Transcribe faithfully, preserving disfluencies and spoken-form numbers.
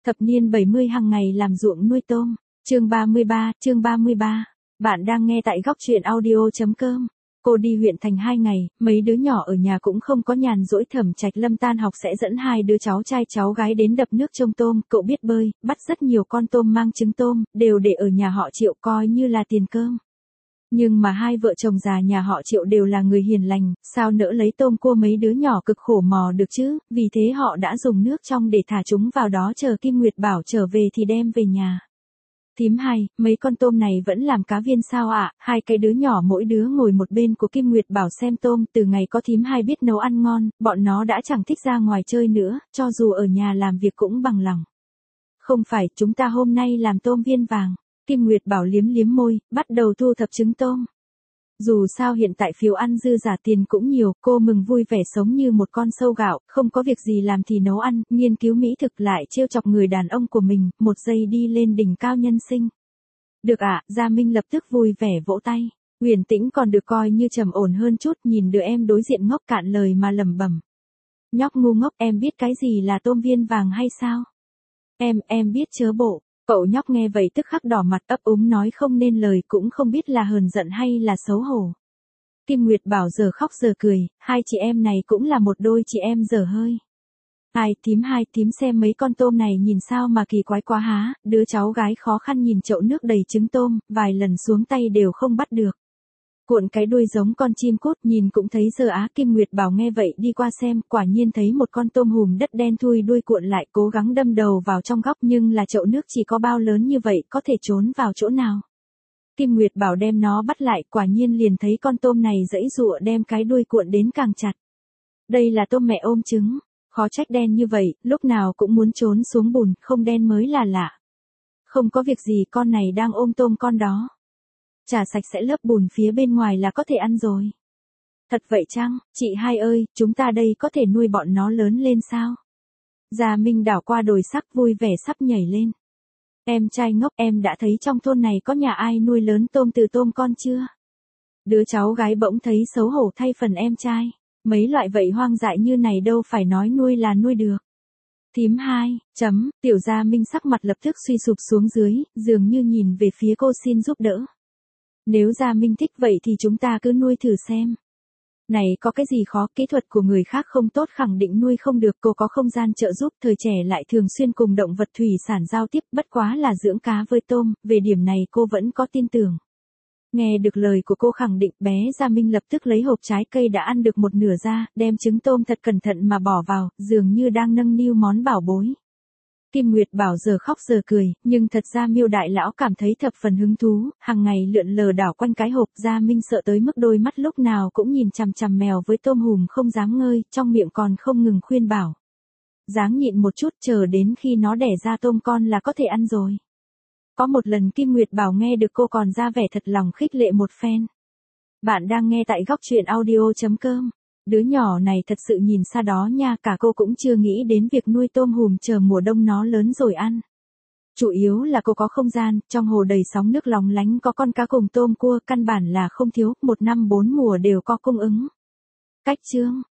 Thập niên bảy mươi hàng ngày làm ruộng nuôi tôm. Chương ba mươi ba, chương ba mươi ba. Bạn đang nghe tại góc truyện audio.com. Cô đi huyện thành hai ngày, mấy đứa nhỏ ở nhà cũng không có nhàn rỗi. Thẩm Trạch Lâm tan học sẽ dẫn hai đứa cháu trai cháu gái đến đập nước trông tôm. Cậu biết bơi, bắt rất nhiều con tôm mang trứng tôm, đều để ở nhà họ Triệu coi như là tiền cơm. Nhưng mà hai vợ chồng già nhà họ Triệu đều là người hiền lành, sao nỡ lấy tôm cua mấy đứa nhỏ cực khổ mò được chứ, vì thế họ đã dùng nước trong để thả chúng vào đó chờ Kim Nguyệt Bảo trở về thì đem về nhà. Thím hai, mấy con tôm này vẫn làm cá viên sao ạ? À? Hai cái đứa nhỏ mỗi đứa ngồi một bên của Kim Nguyệt Bảo xem tôm, từ ngày có thím hai biết nấu ăn ngon, bọn nó đã chẳng thích ra ngoài chơi nữa, cho dù ở nhà làm việc cũng bằng lòng. Không phải, chúng ta hôm nay làm tôm viên vàng. Kim Nguyệt Bảo liếm liếm môi, bắt đầu thu thập trứng tôm. Dù sao hiện tại phiếu ăn dư giả tiền cũng nhiều, cô mừng vui vẻ sống như một con sâu gạo, không có việc gì làm thì nấu ăn, nghiên cứu mỹ thực lại trêu chọc người đàn ông của mình, một giây đi lên đỉnh cao nhân sinh. Được ạ, à, Gia Minh lập tức vui vẻ vỗ tay. Huyền Tĩnh còn được coi như trầm ổn hơn chút, nhìn đứa em đối diện ngốc cạn lời mà lẩm bẩm. Nhóc ngu ngốc, em biết cái gì là tôm viên vàng hay sao? Em, em biết chớ bộ. Cậu nhóc nghe vậy tức khắc đỏ mặt ấp úng nói không nên lời, cũng không biết là hờn giận hay là xấu hổ. Kim Nguyệt Bảo giờ khóc giờ cười, hai chị em này cũng là một đôi chị em dở hơi. Ai, thím hai, thím xem mấy con tôm này nhìn sao mà kỳ quái quá há, đứa cháu gái khó khăn nhìn chậu nước đầy trứng tôm, vài lần xuống tay đều không bắt được. Cuộn cái đuôi giống con chim cút, nhìn cũng thấy dơ á. Kim Nguyệt Bảo nghe vậy đi qua xem, quả nhiên thấy một con tôm hùm đất đen thui đuôi cuộn lại, cố gắng đâm đầu vào trong góc, nhưng là chậu nước chỉ có bao lớn như vậy, có thể trốn vào chỗ nào. Kim Nguyệt Bảo đem nó bắt lại, quả nhiên liền thấy con tôm này giãy giụa đem cái đuôi cuộn đến càng chặt. Đây là tôm mẹ ôm trứng, khó trách đen như vậy, lúc nào cũng muốn trốn xuống bùn, không đen mới là lạ. Không có việc gì, con này đang ôm tôm con đó. Chà sạch sẽ lớp bùn phía bên ngoài là có thể ăn rồi. Thật vậy chăng, chị hai ơi, chúng ta đây có thể nuôi bọn nó lớn lên sao? Gia Minh đảo qua đồi sắc vui vẻ sắp nhảy lên. Em trai ngốc, em đã thấy trong thôn này có nhà ai nuôi lớn tôm từ tôm con chưa? Đứa cháu gái bỗng thấy xấu hổ thay phần em trai. Mấy loại vậy hoang dại như này đâu phải nói nuôi là nuôi được. Thím hai, chấm, tiểu Gia Minh sắc mặt lập tức suy sụp xuống dưới, dường như nhìn về phía cô xin giúp đỡ. Nếu Gia Minh thích vậy thì chúng ta cứ nuôi thử xem. Này có cái gì khó, kỹ thuật của người khác không tốt khẳng định nuôi không được, cô có không gian trợ giúp, thời trẻ lại thường xuyên cùng động vật thủy sản giao tiếp, bất quá là dưỡng cá với tôm, về điểm này cô vẫn có tin tưởng. Nghe được lời của cô khẳng định, bé Gia Minh lập tức lấy hộp trái cây đã ăn được một nửa ra, đem trứng tôm thật cẩn thận mà bỏ vào, dường như đang nâng niu món bảo bối. Kim Nguyệt Bảo giờ khóc giờ cười, nhưng thật ra Miêu đại lão cảm thấy thập phần hứng thú, hàng ngày lượn lờ đảo quanh cái hộp. Gia Minh sợ tới mức đôi mắt lúc nào cũng nhìn chằm chằm mèo với tôm hùm không dám ngơi, trong miệng còn không ngừng khuyên bảo. Dáng nhịn một chút, chờ đến khi nó đẻ ra tôm con là có thể ăn rồi. Có một lần Kim Nguyệt Bảo nghe được cô còn ra vẻ thật lòng khích lệ một phen. Bạn đang nghe tại góc truyện audio.com. Đứa nhỏ này thật sự nhìn xa đó nha, cả cô cũng chưa nghĩ đến việc nuôi tôm hùm chờ mùa đông nó lớn rồi ăn. Chủ yếu là cô có không gian, trong hồ đầy sóng nước lóng lánh có con cá cùng tôm cua, căn bản là không thiếu, một năm bốn mùa đều có cung ứng. Cách chương,